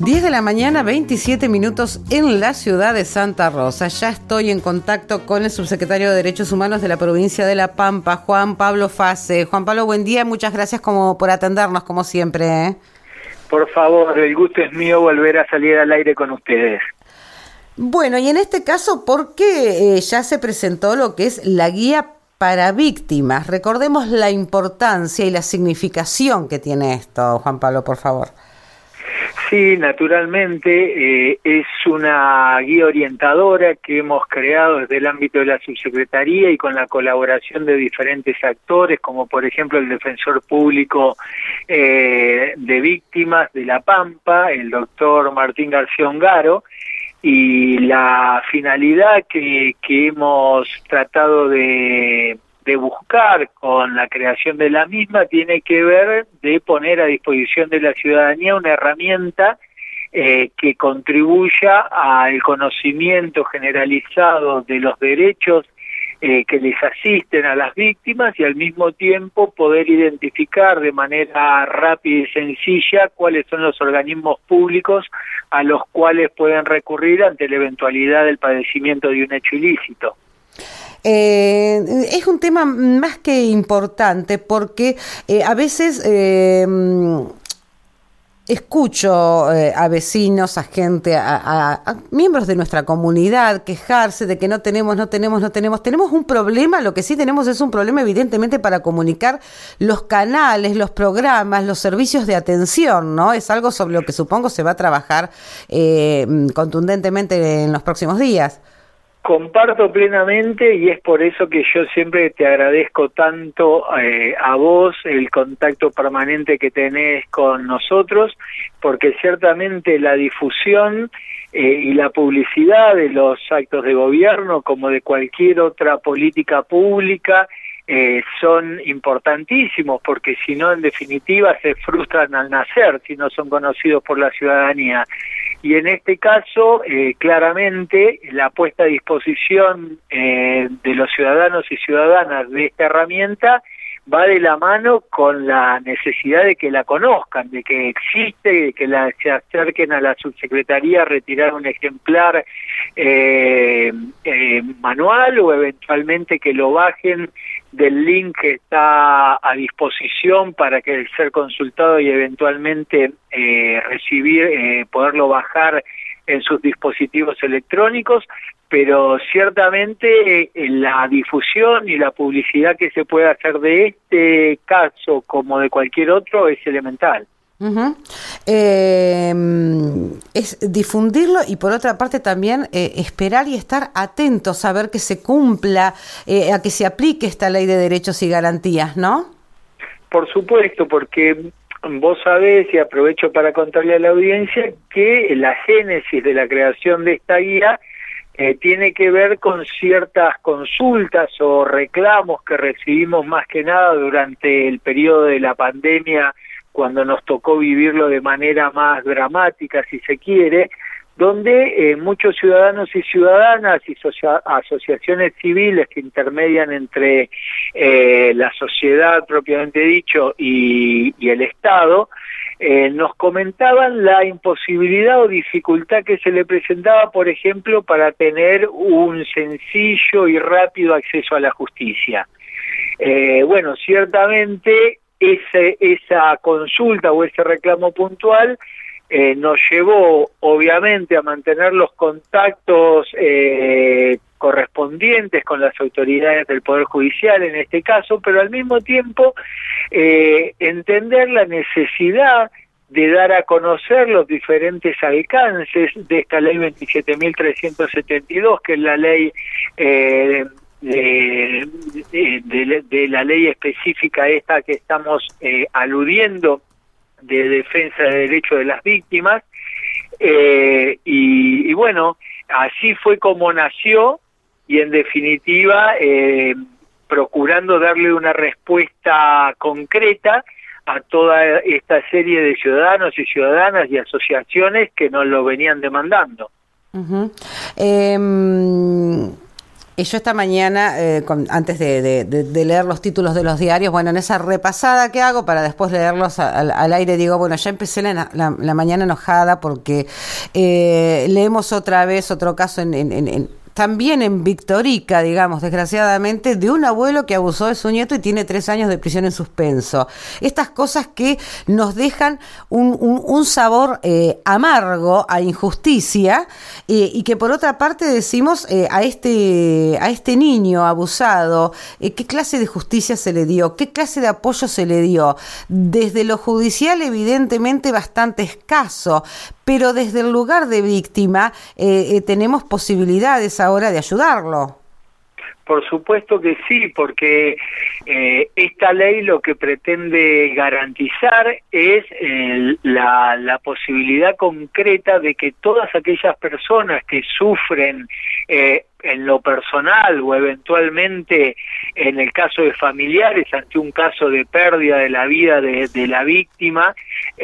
10 de la mañana, 27 minutos en la ciudad de Santa Rosa. Ya estoy en contacto con el subsecretario de Derechos Humanos de la provincia de La Pampa, Juan Pablo Fase. Juan Pablo, buen día, muchas gracias por atendernos, como siempre. Por favor, el gusto es mío volver a salir al aire con ustedes. Bueno, y en este caso, porque ya se presentó lo que es la guía para víctimas. Recordemos la importancia y la significación que tiene esto, Juan Pablo, por favor. Sí, naturalmente, es una guía orientadora que hemos creado desde el ámbito de la subsecretaría y con la colaboración de diferentes actores, como por ejemplo el Defensor Público de Víctimas de La Pampa, el doctor Martín García Ongaro, y la finalidad que hemos tratado de buscar con la creación de la misma tiene que ver de poner a disposición de la ciudadanía una herramienta que contribuya al conocimiento generalizado de los derechos que les asisten a las víctimas y al mismo tiempo poder identificar de manera rápida y sencilla cuáles son los organismos públicos a los cuales pueden recurrir ante la eventualidad del padecimiento de un hecho ilícito. Es un tema más que importante porque a veces escucho a vecinos, a gente, a miembros de nuestra comunidad quejarse de que no tenemos un problema. Lo que sí tenemos es un problema evidentemente para comunicar los canales, los programas, los servicios de atención, ¿no? Es algo sobre lo que supongo se va a trabajar contundentemente en los próximos días. Comparto plenamente y es por eso que yo siempre te agradezco tanto a vos el contacto permanente que tenés con nosotros, porque ciertamente la difusión y la publicidad de los actos de gobierno como de cualquier otra política pública son importantísimos, porque si no, en definitiva, se frustran al nacer si no son conocidos por la ciudadanía. Y en este caso, claramente, la puesta a disposición de los ciudadanos y ciudadanas de esta herramienta va de la mano con la necesidad de que la conozcan, de que existe, de que se acerquen a la subsecretaría a retirar un ejemplar manual o eventualmente que lo bajen del link que está a disposición para que ser consultado y eventualmente poderlo bajar en sus dispositivos electrónicos, pero ciertamente la difusión y la publicidad que se puede hacer de este caso como de cualquier otro es elemental. Uh-huh. Es difundirlo y por otra parte también esperar y estar atentos a ver que se cumpla, a que se aplique esta ley de derechos y garantías, ¿no? Por supuesto, porque vos sabés, y aprovecho para contarle a la audiencia, que la génesis de la creación de esta guía tiene que ver con ciertas consultas o reclamos que recibimos más que nada durante el periodo de la pandemia, cuando nos tocó vivirlo de manera más dramática, si se quiere, donde muchos ciudadanos y ciudadanas y asociaciones civiles que intermedian entre la sociedad propiamente dicho y el Estado, nos comentaban la imposibilidad o dificultad que se le presentaba, por ejemplo, para tener un sencillo y rápido acceso a la justicia. Bueno, ciertamente esa consulta o ese reclamo puntual nos llevó obviamente a mantener los contactos correspondientes con las autoridades del Poder Judicial en este caso, pero al mismo tiempo entender la necesidad de dar a conocer los diferentes alcances de esta ley 27.372, que es la ley de la ley específica esta que estamos aludiendo, de defensa de derechos de las víctimas, y bueno, así fue como nació, y en definitiva procurando darle una respuesta concreta a toda esta serie de ciudadanos y ciudadanas y asociaciones que nos lo venían demandando. Uh-huh. Yo esta mañana, antes de leer los títulos de los diarios, bueno, en esa repasada que hago para después leerlos al aire, digo, bueno, ya empecé la mañana enojada porque leemos otra vez otro caso también en Victorica, digamos, desgraciadamente, de un abuelo que abusó de su nieto y tiene 3 años de prisión en suspenso. Estas cosas que nos dejan un sabor amargo a injusticia y que por otra parte decimos a este niño abusado, ¿qué clase de justicia se le dio? ¿Qué clase de apoyo se le dio? Desde lo judicial, evidentemente, bastante escaso, pero desde el lugar de víctima tenemos posibilidades ahora de ayudarlo. Por supuesto que sí, porque esta ley lo que pretende garantizar es la posibilidad concreta de que todas aquellas personas que sufren en lo personal o eventualmente en el caso de familiares ante un caso de pérdida de la vida de la víctima,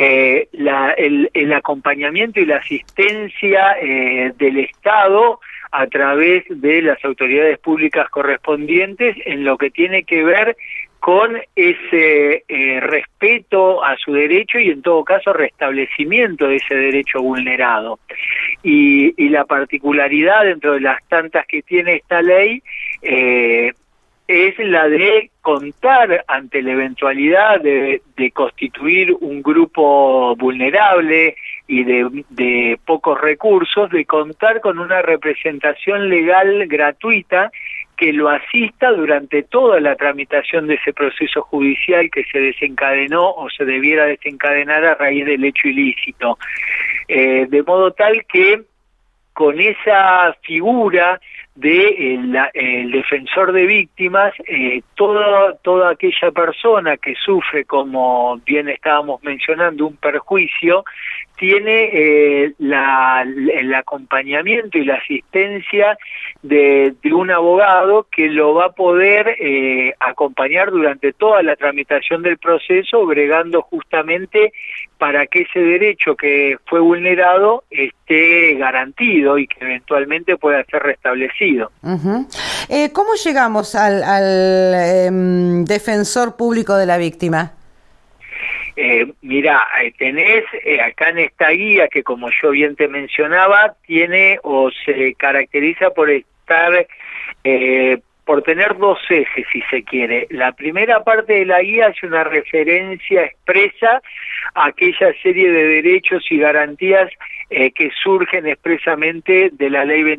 el acompañamiento y la asistencia del Estado a través de las autoridades públicas correspondientes en lo que tiene que ver con ese respeto a su derecho y en todo caso restablecimiento de ese derecho vulnerado. Y la particularidad dentro de las tantas que tiene esta ley es la de contar ante la eventualidad de constituir un grupo vulnerable y de pocos recursos, de contar con una representación legal gratuita que lo asista durante toda la tramitación de ese proceso judicial que se desencadenó o se debiera desencadenar a raíz del hecho ilícito. De modo tal que con esa figura de el defensor de víctimas, toda aquella persona que sufre, como bien estábamos mencionando, un perjuicio, tiene el acompañamiento y la asistencia de un abogado que lo va a poder acompañar durante toda la tramitación del proceso, bregando justamente para que ese derecho que fue vulnerado esté garantido y que eventualmente pueda ser restablecido. Uh-huh. ¿Cómo llegamos al defensor público de la víctima? Mira, tenés acá en esta guía que, como yo bien te mencionaba, tiene o se caracteriza por estar por tener 2 ejes, si se quiere. La primera parte de la guía es una referencia expresa a aquella serie de derechos y garantías que surgen expresamente de la Ley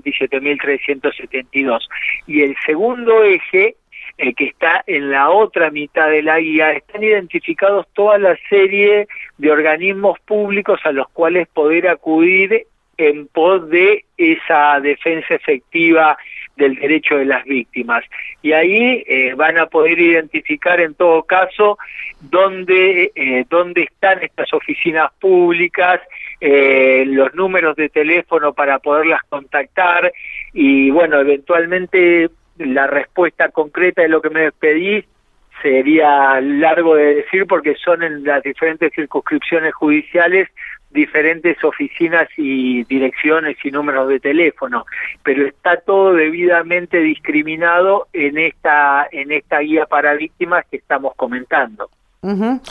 27.372. Y el segundo eje, que está en la otra mitad de la guía, están identificados toda la serie de organismos públicos a los cuales poder acudir en pos de esa defensa efectiva del derecho de las víctimas. Y ahí van a poder identificar en todo caso dónde están estas oficinas públicas, los números de teléfono para poderlas contactar y, bueno, eventualmente la respuesta concreta de lo que me pedís sería largo de decir porque son en las diferentes circunscripciones judiciales diferentes oficinas y direcciones y números de teléfono, pero está todo debidamente discriminado en esta guía para víctimas que estamos comentando. Uh-huh.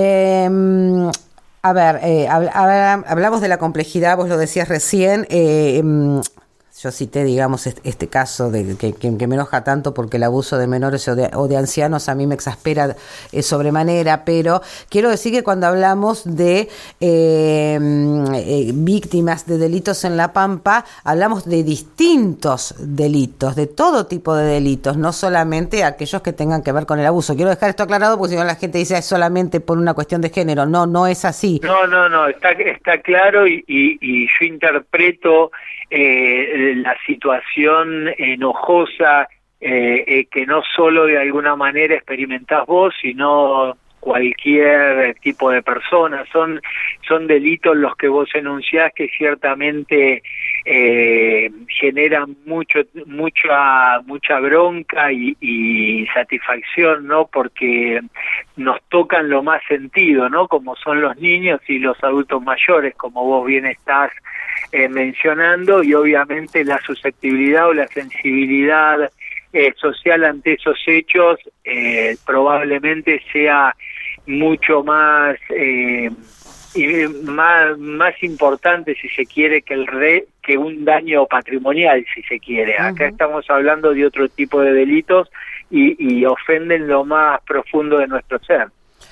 Hablamos de la complejidad, vos lo decías recién. Yo cité, digamos, este caso que me enoja tanto porque el abuso de menores o de ancianos a mí me exaspera sobremanera, pero quiero decir que cuando hablamos de víctimas de delitos en La Pampa, hablamos de distintos delitos, de todo tipo de delitos, no solamente aquellos que tengan que ver con el abuso. Quiero dejar esto aclarado porque si no la gente dice es solamente por una cuestión de género. No es así. No, está claro y yo interpreto la situación enojosa que no solo de alguna manera experimentás vos, sino cualquier tipo de persona. Son delitos los que vos enunciás que ciertamente generan mucha bronca y satisfacción, ¿no? Porque nos tocan lo más sentido, ¿no? Como son los niños y los adultos mayores, como vos bien estás mencionando, y obviamente la susceptibilidad o la sensibilidad social ante esos hechos probablemente sea mucho más más importante, si se quiere, que un daño patrimonial, si se quiere. Acá estamos hablando de otro tipo de delitos y ofenden lo más profundo de nuestro ser.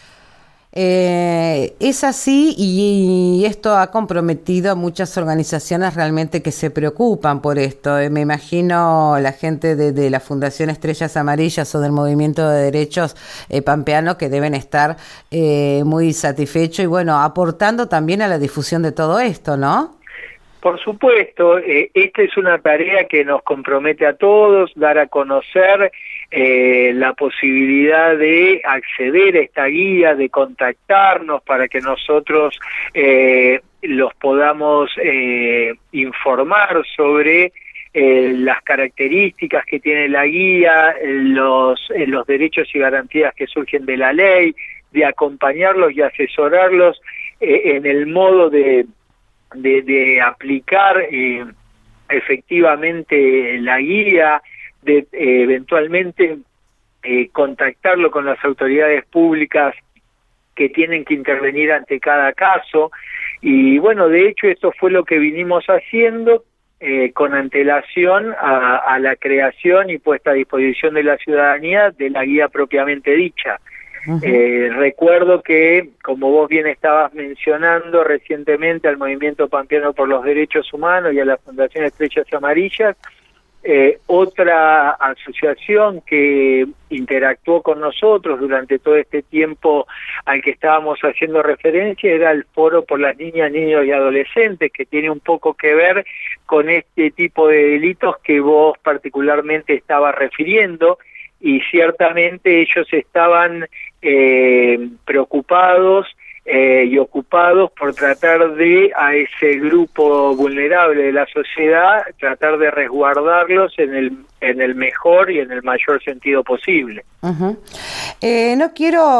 Es así y esto ha comprometido a muchas organizaciones realmente que se preocupan por esto. Me imagino la gente de la Fundación Estrellas Amarillas o del Movimiento de Derechos Pampeano que deben estar muy satisfechos y bueno, aportando también a la difusión de todo esto, ¿no? Por supuesto, esta es una tarea que nos compromete a todos, dar a conocer la posibilidad de acceder a esta guía, de contactarnos para que nosotros los podamos informar sobre las características que tiene la guía, los derechos y garantías que surgen de la ley, de acompañarlos y asesorarlos en el modo de aplicar efectivamente la guía, de eventualmente contactarlo con las autoridades públicas que tienen que intervenir ante cada caso. Y bueno, de hecho esto fue lo que vinimos haciendo con antelación a la creación y puesta a disposición de la ciudadanía de la guía propiamente dicha. Recuerdo que, como vos bien estabas mencionando recientemente, al Movimiento Pampeano por los Derechos Humanos y a la Fundación Estrellas Amarillas, otra asociación que interactuó con nosotros durante todo este tiempo al que estábamos haciendo referencia era el Foro por las Niñas, Niños y Adolescentes, que tiene un poco que ver con este tipo de delitos que vos particularmente estabas refiriendo, y ciertamente ellos estaban preocupados y ocupados por tratar de a ese grupo vulnerable de la sociedad, tratar de resguardarlos en el mejor y en el mayor sentido posible. No quiero,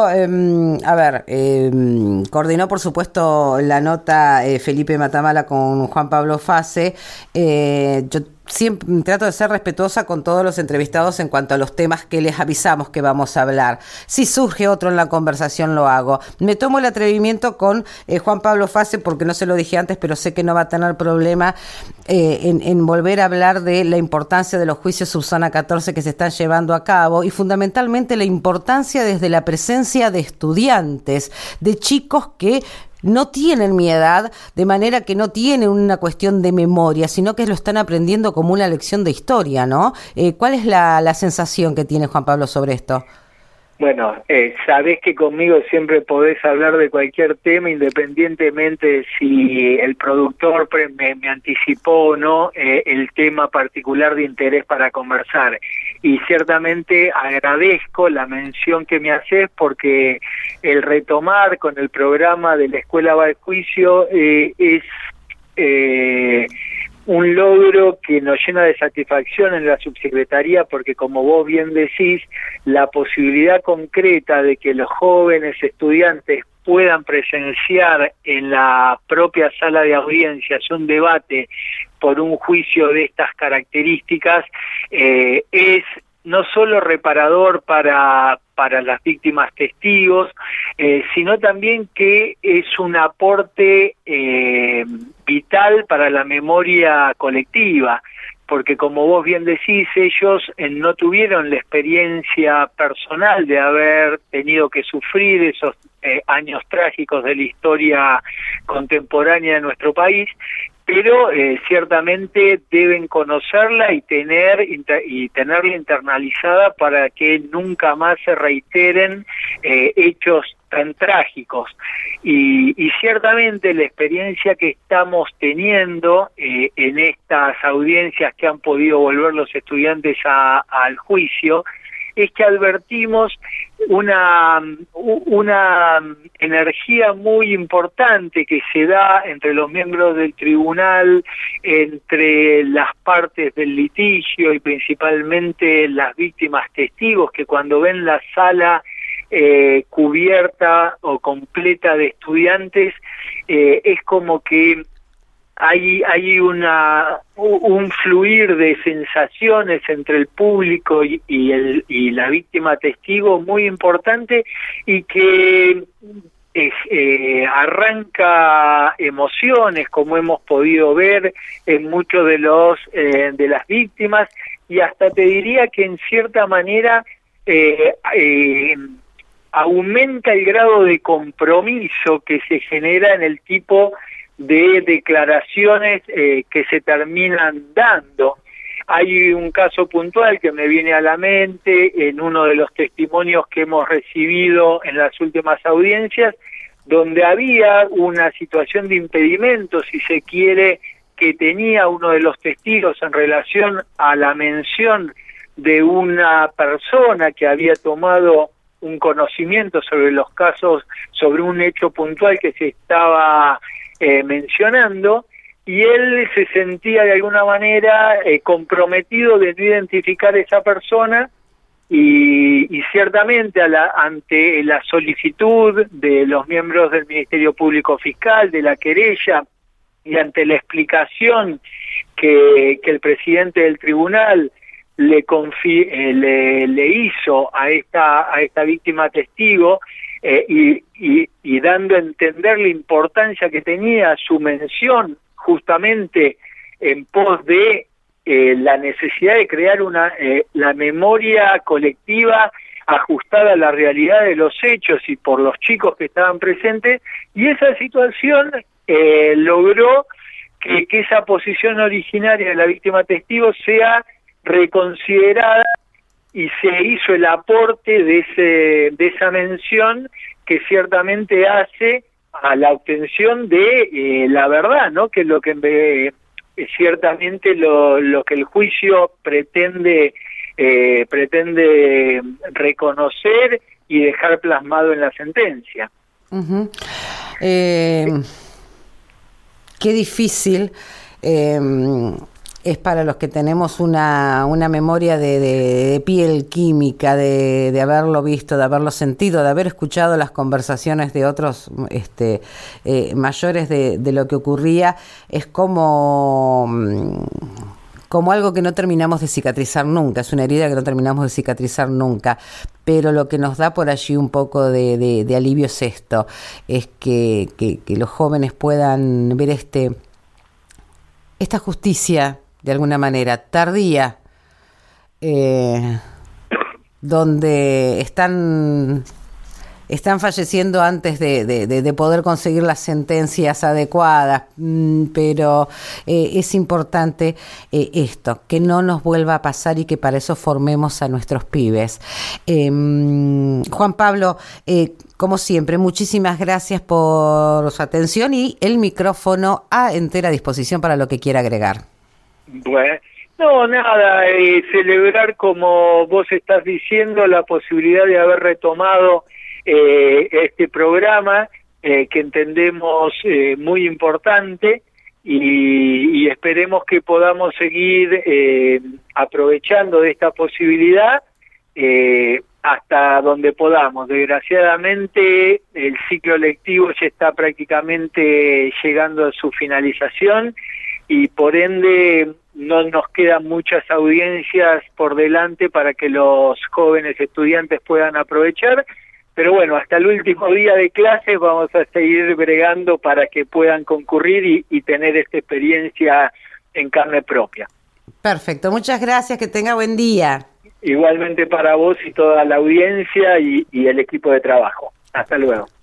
coordinó por supuesto la nota Felipe Matamala con Juan Pablo Fase. Yo siempre trato de ser respetuosa con todos los entrevistados en cuanto a los temas que les avisamos que vamos a hablar. Si surge otro en la conversación, lo hago. Me tomo el atrevimiento con Juan Pablo Fase, porque no se lo dije antes, pero sé que no va a tener problema en volver a hablar de la importancia de los juicios subzona 14 que se están llevando a cabo y fundamentalmente la importancia desde la presencia de estudiantes, de chicos que no tienen mi edad, de manera que no tienen una cuestión de memoria, sino que lo están aprendiendo como una lección de historia, ¿no? ¿Cuál es la sensación que tiene Juan Pablo sobre esto? Bueno, sabés que conmigo siempre podés hablar de cualquier tema, independientemente de si el productor me anticipó o no el tema particular de interés para conversar. Y ciertamente agradezco la mención que me haces, porque el retomar con el programa de la Escuela va al Juicio es un logro que nos llena de satisfacción en la subsecretaría, porque como vos bien decís, la posibilidad concreta de que los jóvenes estudiantes puedan presenciar en la propia sala de audiencias un debate por un juicio de estas características es no solo reparador para las víctimas testigos, sino también que es un aporte vital para la memoria colectiva, porque como vos bien decís, ellos no tuvieron la experiencia personal de haber tenido que sufrir esos años trágicos de la historia contemporánea de nuestro país, pero ciertamente deben conocerla y tenerla internalizada para que nunca más se reiteren hechos tan trágicos. Y ciertamente la experiencia que estamos teniendo en estas audiencias que han podido volver los estudiantes al juicio es que advertimos una energía muy importante que se da entre los miembros del tribunal, entre las partes del litigio y principalmente las víctimas testigos, que cuando ven la sala cubierta o completa de estudiantes, es como que hay un fluir de sensaciones entre el público y la víctima testigo muy importante, y que arranca emociones, como hemos podido ver en muchos de las víctimas, y hasta te diría que en cierta manera aumenta el grado de compromiso que se genera en el tipo de declaraciones que se terminan dando. Hay un caso puntual que me viene a la mente en uno de los testimonios que hemos recibido en las últimas audiencias, donde había una situación de impedimento, si se quiere, que tenía uno de los testigos en relación a la mención de una persona que había tomado un conocimiento sobre los casos, sobre un hecho puntual que se estaba mencionando, y él se sentía de alguna manera comprometido de no identificar a esa persona, y ciertamente ante la solicitud de los miembros del Ministerio Público Fiscal, de la querella, y ante la explicación que el presidente del tribunal le hizo a esta víctima testigo, y dando a entender la importancia que tenía su mención justamente en pos de la necesidad de crear la memoria colectiva ajustada a la realidad de los hechos y por los chicos que estaban presentes, y esa situación logró que esa posición originaria de la víctima testigo sea reconsiderada, y se hizo el aporte de esa mención que ciertamente hace a la obtención de la verdad, ¿no? Que es lo que ciertamente lo que el juicio pretende reconocer y dejar plasmado en la sentencia. Uh-huh. Qué difícil es para los que tenemos una memoria de piel química, de haberlo visto, de haberlo sentido, de haber escuchado las conversaciones de otros mayores de lo que ocurría. Es como algo que no terminamos de cicatrizar nunca, es una herida que no terminamos de cicatrizar nunca, pero lo que nos da por allí un poco de alivio es esto, es que los jóvenes puedan ver esta justicia de alguna manera tardía, donde están falleciendo antes de poder conseguir las sentencias adecuadas, pero es importante esto, que no nos vuelva a pasar, y que para eso formemos a nuestros pibes. Juan Pablo, como siempre, muchísimas gracias por su atención, y el micrófono a entera disposición para lo que quiera agregar. Bueno, no, nada, celebrar, como vos estás diciendo, la posibilidad de haber retomado este programa que entendemos muy importante, y esperemos que podamos seguir aprovechando de esta posibilidad hasta donde podamos. Desgraciadamente el ciclo lectivo ya está prácticamente llegando a su finalización, y por ende no nos quedan muchas audiencias por delante para que los jóvenes estudiantes puedan aprovechar, pero bueno, hasta el último día de clases vamos a seguir bregando para que puedan concurrir y tener esta experiencia en carne propia. Perfecto, muchas gracias, que tenga buen día. Igualmente para vos y toda la audiencia y el equipo de trabajo. Hasta luego.